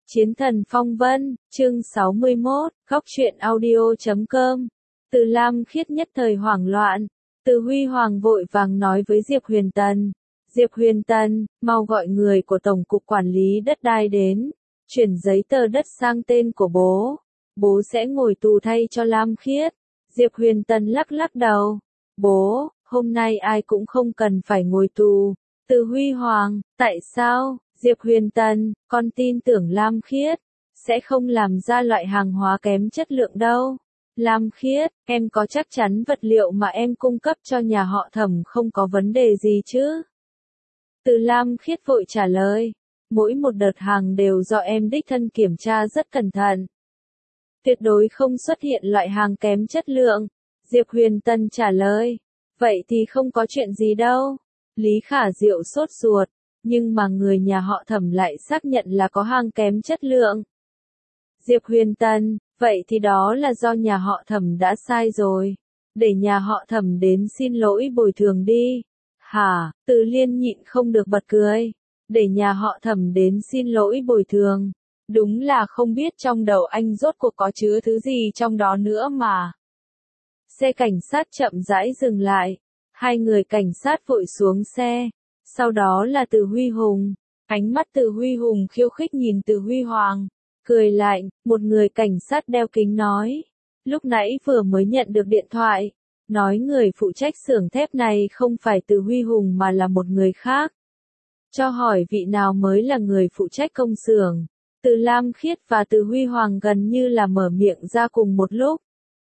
Chiến thần phong vân, chương 61, góc truyện audio.com. Từ Lam Khiết nhất thời hoảng loạn. Từ Huy Hoàng vội vàng nói với Diệp Huyền Tần. Diệp Huyền Tần, mau gọi người của Tổng cục Quản lý đất đai đến. Chuyển giấy tờ đất sang tên của bố. Bố sẽ ngồi tù thay cho Lam Khiết. Diệp Huyền Tần lắc lắc đầu. Bố, hôm nay ai cũng không cần phải ngồi tù. Từ Huy Hoàng, tại sao? Diệp Huyền Tần, con tin tưởng Lam Khiết sẽ không làm ra loại hàng hóa kém chất lượng đâu. Lam Khiết, em có chắc chắn vật liệu mà em cung cấp cho nhà họ Thẩm không có vấn đề gì chứ? Từ Lam Khiết vội trả lời, mỗi một đợt hàng đều do em đích thân kiểm tra rất cẩn thận. Tuyệt đối không xuất hiện loại hàng kém chất lượng. Diệp Huyền Tần trả lời, vậy thì không có chuyện gì đâu. Lý Khả Diệu sốt ruột. Nhưng mà người nhà họ Thẩm lại xác nhận là có hàng kém chất lượng. Diệp Huyền Tần, vậy thì đó là do nhà họ Thẩm đã sai rồi. Để nhà họ Thẩm đến xin lỗi bồi thường đi. Hả, Từ Liên nhịn không được bật cười. Để nhà họ Thẩm đến xin lỗi bồi thường. Đúng là không biết trong đầu anh rốt cuộc có chứa thứ gì trong đó nữa mà. Xe cảnh sát chậm rãi dừng lại. Hai người cảnh sát vội xuống xe. Sau đó là Từ Huy Hùng. Ánh mắt Từ Huy Hùng khiêu khích nhìn Từ Huy Hoàng. Cười lạnh, một người cảnh sát đeo kính nói. Lúc nãy vừa mới nhận được điện thoại. Nói người phụ trách xưởng thép này không phải Từ Huy Hùng mà là một người khác. Cho hỏi vị nào mới là người phụ trách công xưởng. Từ Lam Khiết và Từ Huy Hoàng gần như là mở miệng ra cùng một lúc.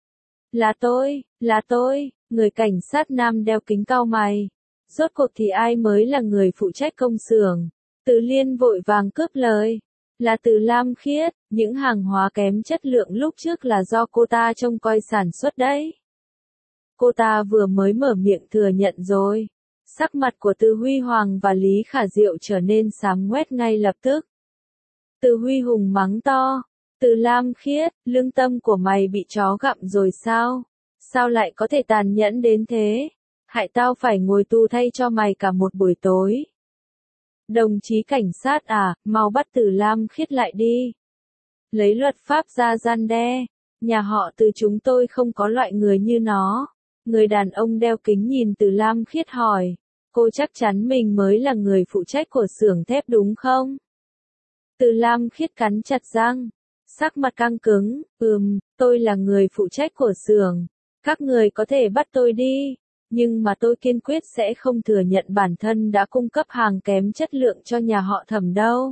Là tôi, người cảnh sát nam đeo kính cau mày. Rốt cuộc thì ai mới là người phụ trách công xưởng? Từ Liên vội vàng cướp lời. Là Từ Lam Khiết, những hàng hóa kém chất lượng lúc trước là do cô ta trông coi sản xuất đấy. Cô ta vừa mới mở miệng thừa nhận rồi. Sắc mặt của Từ Huy Hoàng và Lý Khả Diệu trở nên xám ngoét ngay lập tức. Từ Huy Hùng mắng to. Từ Lam Khiết, lương tâm của mày bị chó gặm rồi sao? Sao lại có thể tàn nhẫn đến thế? Hại tao phải ngồi tù thay cho mày cả một buổi tối. Đồng chí cảnh sát à, mau bắt Từ Lam Khiết lại đi. Lấy luật pháp ra răn đe. Nhà họ Từ chúng tôi không có loại người như nó. Người đàn ông đeo kính nhìn Từ Lam Khiết hỏi. Cô chắc chắn mình mới là người phụ trách của xưởng thép đúng không? Từ Lam Khiết cắn chặt răng. Sắc mặt căng cứng. Tôi là người phụ trách của xưởng. Các người có thể bắt tôi đi. Nhưng mà tôi kiên quyết sẽ không thừa nhận bản thân đã cung cấp hàng kém chất lượng cho nhà họ Thẩm đâu.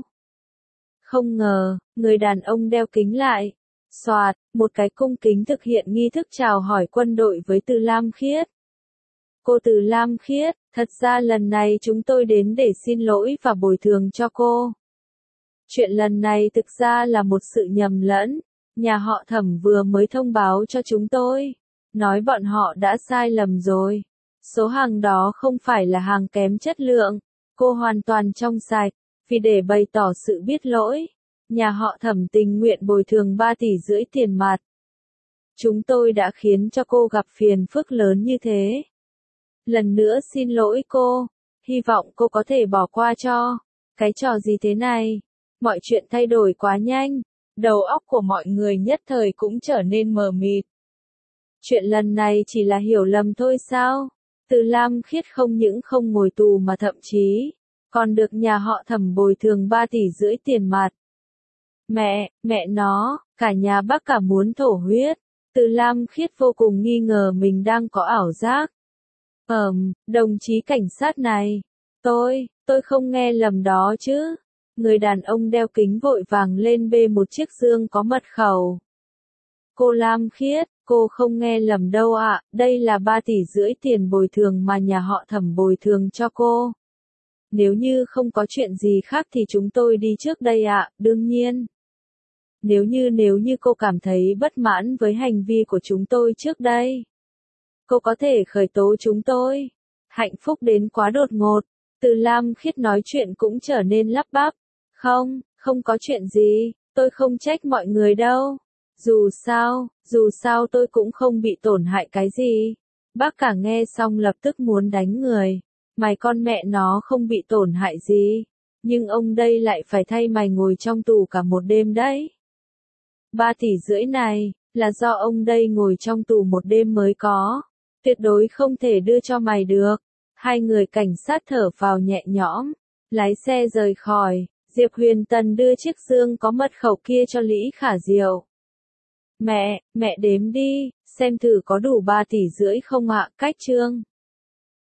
Không ngờ, người đàn ông đeo kính lại. Soạt, một cái cung kính thực hiện nghi thức chào hỏi quân đội với Từ Lam Khiết. Cô Từ Lam Khiết, thật ra lần này chúng tôi đến để xin lỗi và bồi thường cho cô. Chuyện lần này thực ra là một sự nhầm lẫn. Nhà họ Thẩm vừa mới thông báo cho chúng tôi. Nói bọn họ đã sai lầm rồi. Số hàng đó không phải là hàng kém chất lượng. Cô hoàn toàn trong sạch. Vì để bày tỏ sự biết lỗi, nhà họ Thẩm tình nguyện bồi thường 3,5 tỷ tiền mặt. Chúng tôi đã khiến cho cô gặp phiền phức lớn như thế. Lần nữa xin lỗi cô. Hy vọng cô có thể bỏ qua cho. Cái trò gì thế này? Mọi chuyện thay đổi quá nhanh. Đầu óc của mọi người nhất thời cũng trở nên mờ mịt. Chuyện lần này chỉ là hiểu lầm thôi sao? Từ Lam Khiết không những không ngồi tù mà thậm chí còn được nhà họ Thẩm bồi thường 3,5 tỷ tiền mặt. Mẹ nó, cả nhà bác cả muốn thổ huyết. Từ Lam Khiết vô cùng nghi ngờ mình đang có ảo giác. Đồng chí cảnh sát này, tôi không nghe lầm đó chứ. Người đàn ông đeo kính vội vàng lên bê một chiếc dương có mật khẩu. Cô Lam Khiết, cô không nghe lầm đâu ạ, đây là 3,5 tỷ tiền bồi thường mà nhà họ Thẩm bồi thường cho cô. Nếu như không có chuyện gì khác thì chúng tôi đi trước đây ạ, đương nhiên. Nếu như cô cảm thấy bất mãn với hành vi của chúng tôi trước đây, cô có thể khởi tố chúng tôi. Hạnh phúc đến quá đột ngột. Từ Lam Khiết nói chuyện cũng trở nên lắp bắp. Không có chuyện gì, tôi không trách mọi người đâu. Dù sao tôi cũng không bị tổn hại cái gì. Bác cả nghe xong lập tức muốn đánh người. Mày con mẹ nó không bị tổn hại gì. Nhưng ông đây lại phải thay mày ngồi trong tù cả một đêm đấy. 3,5 tỷ này, là do ông đây ngồi trong tù một đêm mới có. Tuyệt đối không thể đưa cho mày được. Hai người cảnh sát thở phào nhẹ nhõm, lái xe rời khỏi. Diệp Huyền Tần đưa chiếc dương có mật khẩu kia cho Lý Khả Diệu. Mẹ đếm đi, xem thử có đủ 3,5 tỷ không ạ, cách Trương.